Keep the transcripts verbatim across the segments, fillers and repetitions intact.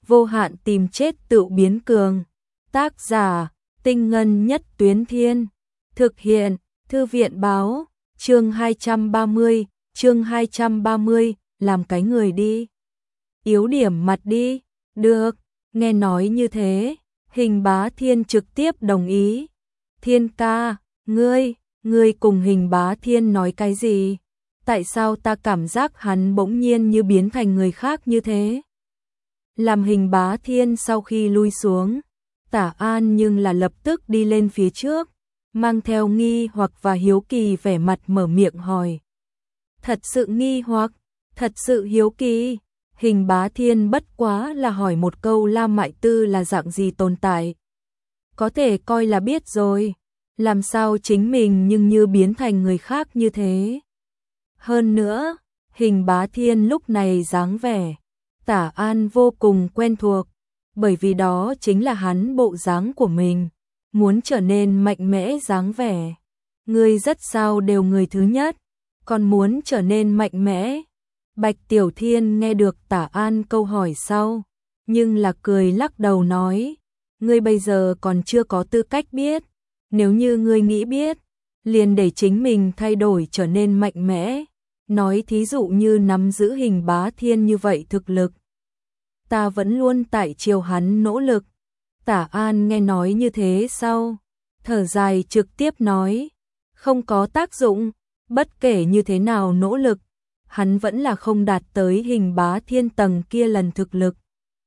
vô hạn tìm chết tự biến cường. Tác giả, Tinh Ngân Nhất Tuyến Thiên. Thực hiện, Thư viện báo, chương hai trăm ba mươi, chương hai trăm ba mươi, làm cái người đi. Yếu điểm mặt đi, được, nghe nói như thế, Hình Bá Thiên trực tiếp đồng ý. Thiên ca, ngươi, ngươi cùng Hình Bá Thiên nói cái gì? Tại sao ta cảm giác hắn bỗng nhiên như biến thành người khác như thế? Làm Hình Bá Thiên sau khi lui xuống, Tả An nhưng là lập tức đi lên phía trước, mang theo nghi hoặc và hiếu kỳ vẻ mặt mở miệng hỏi. Thật sự nghi hoặc, thật sự hiếu kỳ, Hình Bá Thiên bất quá là hỏi một câu Lam Mại Tư là dạng gì tồn tại. Có thể coi là biết rồi, làm sao chính mình nhưng như biến thành người khác như thế. Hơn nữa, Hình Bá Thiên lúc này dáng vẻ, Tả An vô cùng quen thuộc, bởi vì đó chính là hắn bộ dáng của mình, muốn trở nên mạnh mẽ dáng vẻ. Ngươi rất sao đều người thứ nhất, còn muốn trở nên mạnh mẽ. Bạch Tiểu Thiên nghe được Tả An câu hỏi sau, nhưng là cười lắc đầu nói, ngươi bây giờ còn chưa có tư cách biết, nếu như ngươi nghĩ biết, liền để chính mình thay đổi trở nên mạnh mẽ. Nói thí dụ như nắm giữ Hình Bá Thiên như vậy thực lực, ta vẫn luôn tại chiều hắn nỗ lực. Tả An nghe nói như thế sau, thở dài trực tiếp nói, không có tác dụng, bất kể như thế nào nỗ lực, hắn vẫn là không đạt tới Hình Bá Thiên tầng kia lần thực lực.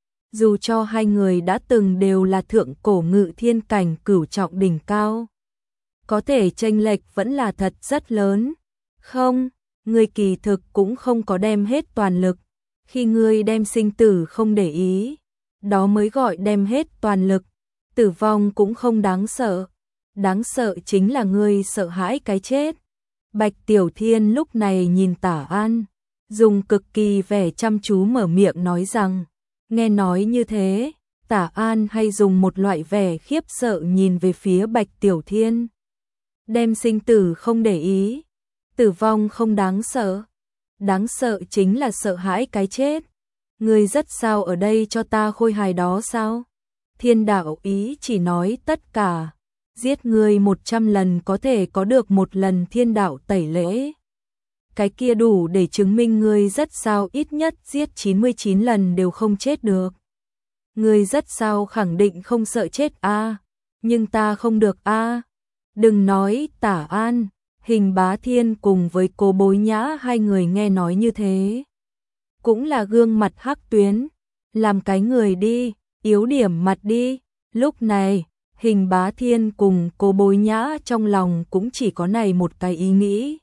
Dù cho hai người đã từng đều là thượng cổ ngự thiên cảnh cửu trọng đỉnh cao, có thể chênh lệch vẫn là thật rất lớn. Không, ngươi kỳ thực cũng không có đem hết toàn lực, khi ngươi đem sinh tử không để ý, đó mới gọi đem hết toàn lực. Tử vong cũng không đáng sợ, đáng sợ chính là ngươi sợ hãi cái chết. Bạch Tiểu Thiên lúc này nhìn Tả An, dùng cực kỳ vẻ chăm chú mở miệng nói rằng, nghe nói như thế, Tả An hay dùng một loại vẻ khiếp sợ nhìn về phía Bạch Tiểu Thiên. Đem sinh tử không để ý, tử vong không đáng sợ, đáng sợ chính là sợ hãi cái chết. Ngươi rất sao ở đây cho ta khôi hài đó sao? Thiên đạo ý chỉ nói tất cả, giết ngươi một trăm lần có thể có được một lần thiên đạo tẩy lễ. Cái kia đủ để chứng minh ngươi rất sao ít nhất giết chín mươi chín lần đều không chết được. Ngươi rất sao khẳng định không sợ chết a, à, nhưng ta không được a. À. Đừng nói Tả An, Hình Bá Thiên cùng với Cố Bối Nhã hai người nghe nói như thế, cũng là gương mặt hắc tuyến, làm cái người đi, yếu điểm mặt đi. Lúc này, Hình Bá Thiên cùng Cố Bối Nhã trong lòng cũng chỉ có này một cái ý nghĩ.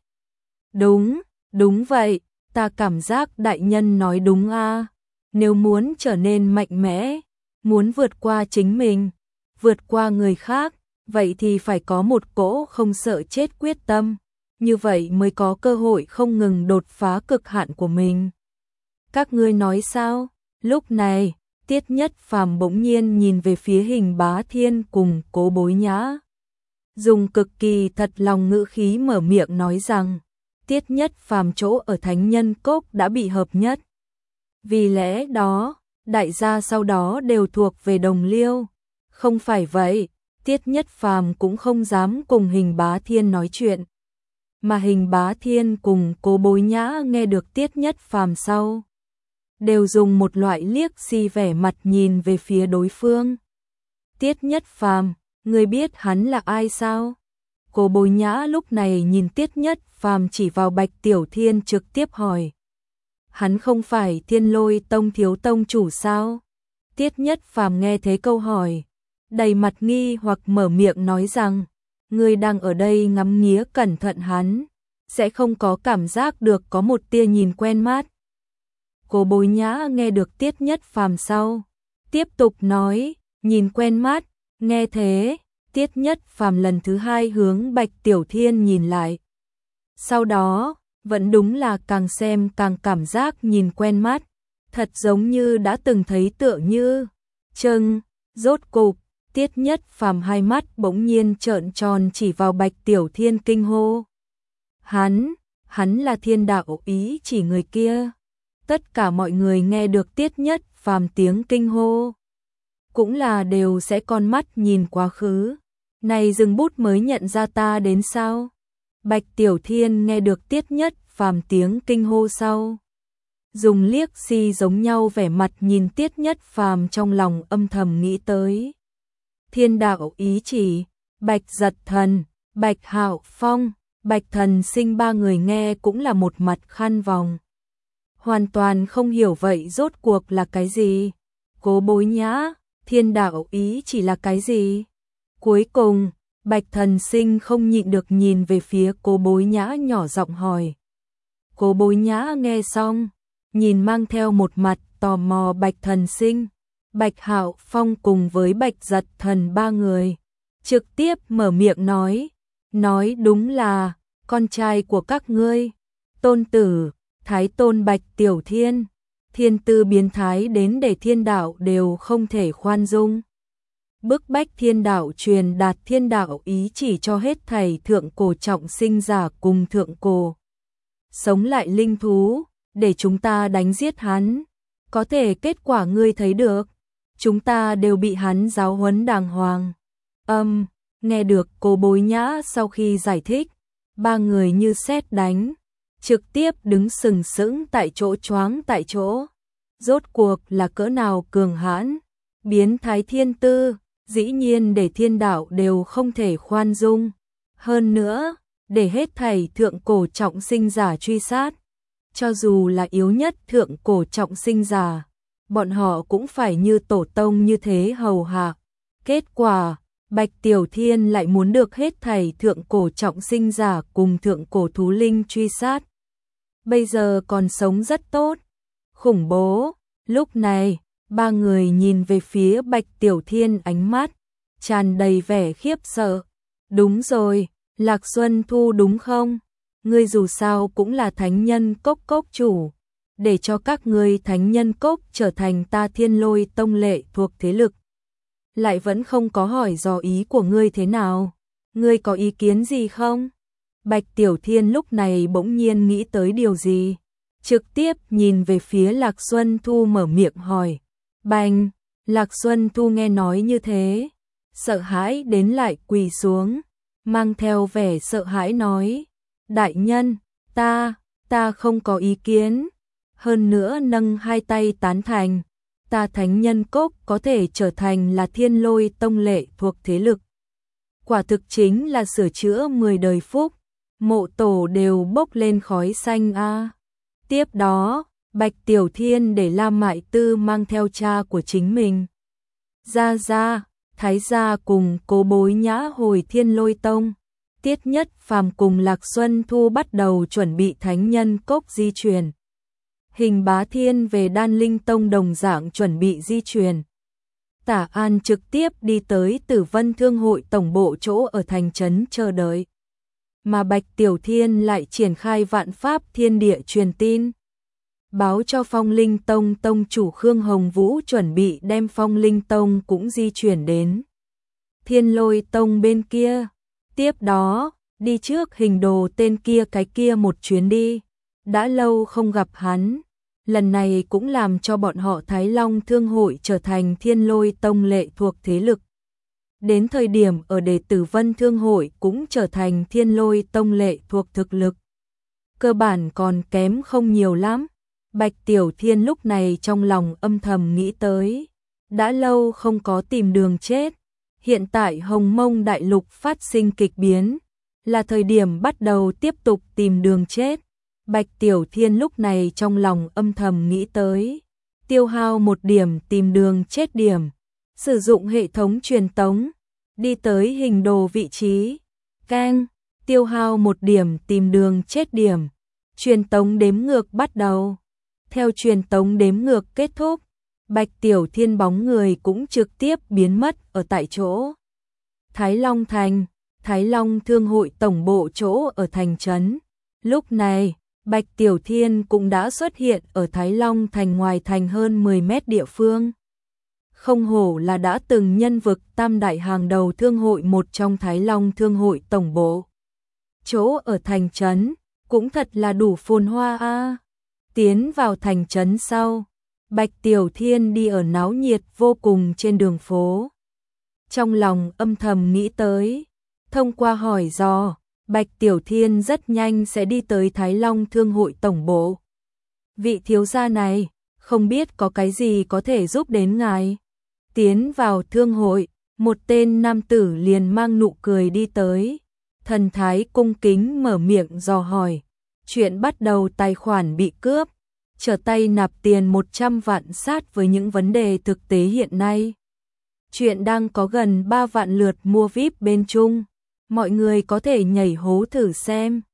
Đúng, đúng vậy, ta cảm giác đại nhân nói đúng a. À. Nếu muốn trở nên mạnh mẽ, muốn vượt qua chính mình, vượt qua người khác, vậy thì phải có một cỗ không sợ chết quyết tâm, như vậy mới có cơ hội không ngừng đột phá cực hạn của mình. Các ngươi nói sao? Lúc này, Tiết Nhất Phàm bỗng nhiên nhìn về phía Hình Bá Thiên cùng Cố Bối Nhã, dùng cực kỳ thật lòng ngữ khí mở miệng nói rằng, Tiết Nhất Phàm chỗ ở Thánh Nhân Cốc đã bị hợp nhất. Vì lẽ đó, đại gia sau đó đều thuộc về đồng liêu. Không phải vậy, Tiết Nhất Phàm cũng không dám cùng Hình Bá Thiên nói chuyện. Mà Hình Bá Thiên cùng Cố Bối Nhã nghe được Tiết Nhất Phàm sau, đều dùng một loại liếc xi vẻ mặt nhìn về phía đối phương. Tiết Nhất Phàm, ngươi biết hắn là ai sao? Cố Bối Nhã lúc này nhìn Tiết Nhất Phàm chỉ vào Bạch Tiểu Thiên trực tiếp hỏi. Hắn không phải Thiên Lôi Tông thiếu tông chủ sao? Tiết Nhất Phàm nghe thế câu hỏi, đầy mặt nghi hoặc mở miệng nói rằng, ngươi đang ở đây ngắm nghía cẩn thận hắn, sẽ không có cảm giác được có một tia nhìn quen mắt. Cố Bối Nhã nghe được Tiết Nhất Phàm sau, tiếp tục nói, nhìn quen mắt. Nghe thế, Tiết Nhất Phàm lần thứ hai hướng Bạch Tiểu Thiên nhìn lại. Sau đó, vẫn đúng là càng xem càng cảm giác nhìn quen mắt, thật giống như đã từng thấy tựa như. Chừng, rốt cục, Tiết Nhất Phàm hai mắt bỗng nhiên trợn tròn chỉ vào Bạch Tiểu Thiên kinh hô. Hắn, hắn là thiên đạo ý chỉ người kia. Tất cả mọi người nghe được Tiết Nhất Phàm tiếng kinh hô, cũng là đều sẽ con mắt nhìn quá khứ. Này dừng bút mới nhận ra ta đến sao? Bạch Tiểu Thiên nghe được Tiết Nhất Phàm tiếng kinh hô sau, dùng liếc si giống nhau vẻ mặt nhìn Tiết Nhất Phàm, trong lòng âm thầm nghĩ tới. Thiên đạo ý chỉ, Bạch Giật Thần, Bạch Hạo Phong, Bạch Thần Sinh ba người nghe cũng là một mặt khăn vòng. Hoàn toàn không hiểu vậy rốt cuộc là cái gì. Cố Bối Nhã, thiên đạo ý chỉ là cái gì? Cuối cùng, Bạch Thần Sinh không nhịn được nhìn về phía Cố Bối Nhã nhỏ giọng hỏi. Cố Bối Nhã nghe xong, nhìn mang theo một mặt tò mò Bạch Thần Sinh, Bạch Hạo Phong cùng với Bạch Giật Thần ba người, trực tiếp mở miệng nói, nói đúng là con trai của các ngươi, tôn tử, Thái Tôn Bạch Tiểu Thiên, thiên tư biến thái đến để thiên đạo đều không thể khoan dung. Bức bách thiên đạo truyền đạt thiên đạo ý chỉ cho hết thảy thượng cổ trọng sinh giả cùng thượng cổ sống lại linh thú, để chúng ta đánh giết hắn. Có thể kết quả ngươi thấy được, chúng ta đều bị hắn giáo huấn đàng hoàng. Âm, um, nghe được Cố Bối Nhã sau khi giải thích, ba người như sét đánh, trực tiếp đứng sừng sững tại chỗ, choáng tại chỗ. Rốt cuộc là cỡ nào cường hãn, biến thái thiên tư, dĩ nhiên để thiên đạo đều không thể khoan dung. Hơn nữa, để hết thảy thượng cổ trọng sinh giả truy sát. Cho dù là yếu nhất thượng cổ trọng sinh giả, bọn họ cũng phải như tổ tông như thế hầu hạ. Kết quả, Bạch Tiểu Thiên lại muốn được hết thảy thượng cổ trọng sinh giả cùng thượng cổ thú linh truy sát. Bây giờ còn sống rất tốt. Khủng bố. Lúc này, ba người nhìn về phía Bạch Tiểu Thiên, ánh mắt tràn đầy vẻ khiếp sợ. Đúng rồi, Lạc Xuân Thu đúng không? Ngươi dù sao cũng là thánh nhân cốc cốc chủ, để cho các ngươi thánh nhân cốc trở thành ta Thiên Lôi Tông lệ thuộc thế lực. Lại vẫn không có hỏi dò ý của ngươi thế nào? Ngươi có ý kiến gì không? Bạch Tiểu Thiên lúc này bỗng nhiên nghĩ tới điều gì, trực tiếp nhìn về phía Lạc Xuân Thu mở miệng hỏi. Bành, Lạc Xuân Thu nghe nói như thế, sợ hãi đến lại quỳ xuống, mang theo vẻ sợ hãi nói. Đại nhân, ta, ta không có ý kiến. Hơn nữa nâng hai tay tán thành, ta thánh nhân cốc có thể trở thành là Thiên Lôi Tông lệ thuộc thế lực. Quả thực chính là sửa chữa mười đời phúc, mộ tổ đều bốc lên khói xanh a. À. Tiếp đó, Bạch Tiểu Thiên để La Mại Tư mang theo cha của chính mình, Gia Gia, Thái Gia cùng Cố Bối Nhã hồi Thiên Lôi Tông. Tiết Nhất Phàm cùng Lạc Xuân Thu bắt đầu chuẩn bị thánh nhân cốc di chuyển. Hình Bá Thiên về Đan Linh Tông đồng dạng chuẩn bị di chuyển. Tả An trực tiếp đi tới Tử Vân Thương hội tổng bộ chỗ ở thành trấn chờ đợi. Mà Bạch Tiểu Thiên lại triển khai vạn pháp thiên địa truyền tin, báo cho Phong Linh Tông tông chủ Khương Hồng Vũ chuẩn bị đem Phong Linh Tông cũng di chuyển đến Thiên Lôi Tông bên kia. Tiếp đó, đi trước Hình Đồ tên kia cái kia một chuyến đi. Đã lâu không gặp hắn, lần này cũng làm cho bọn họ Thái Long Thương hội trở thành Thiên Lôi Tông lệ thuộc thế lực. Đến thời điểm ở đệ Tử Vân Thương hội cũng trở thành Thiên Lôi Tông lệ thuộc thực lực. Cơ bản còn kém không nhiều lắm. Bạch Tiểu Thiên lúc này trong lòng âm thầm nghĩ tới. Đã lâu không có tìm đường chết. Hiện tại Hồng Mông Đại Lục phát sinh kịch biến, là thời điểm bắt đầu tiếp tục tìm đường chết. Bạch Tiểu Thiên lúc này trong lòng âm thầm nghĩ tới. Tiêu hao một điểm tìm đường chết điểm. Sử dụng hệ thống truyền tống. Đi tới Hình Đồ vị trí. Keng, tiêu hao một điểm tìm đường chết điểm. Truyền tống đếm ngược bắt đầu. Theo truyền tống đếm ngược kết thúc, Bạch Tiểu Thiên bóng người cũng trực tiếp biến mất ở tại chỗ. Thái Long Thành, Thái Long Thương hội tổng bộ chỗ ở thành trấn. Lúc này, Bạch Tiểu Thiên cũng đã xuất hiện ở Thái Long Thành ngoài thành hơn mười mét địa phương. Không hổ là đã từng nhân vực tam đại hàng đầu thương hội một trong Thái Long Thương hội tổng bộ. Chỗ ở thành trấn cũng thật là đủ phồn hoa a. Tiến vào thành trấn sau, Bạch Tiểu Thiên đi ở náo nhiệt vô cùng trên đường phố. Trong lòng âm thầm nghĩ tới, thông qua hỏi dò, Bạch Tiểu Thiên rất nhanh sẽ đi tới Thái Long Thương hội tổng bộ. Vị thiếu gia này, không biết có cái gì có thể giúp đến ngài. Tiến vào thương hội, một tên nam tử liền mang nụ cười đi tới, thần thái cung kính mở miệng dò hỏi. Chuyện bắt đầu tài khoản bị cướp, trở tay nạp tiền một trăm vạn sát với những vấn đề thực tế hiện nay. Chuyện đang có gần ba vạn lượt mua vi ai pi bên Trung, mọi người có thể nhảy hố thử xem.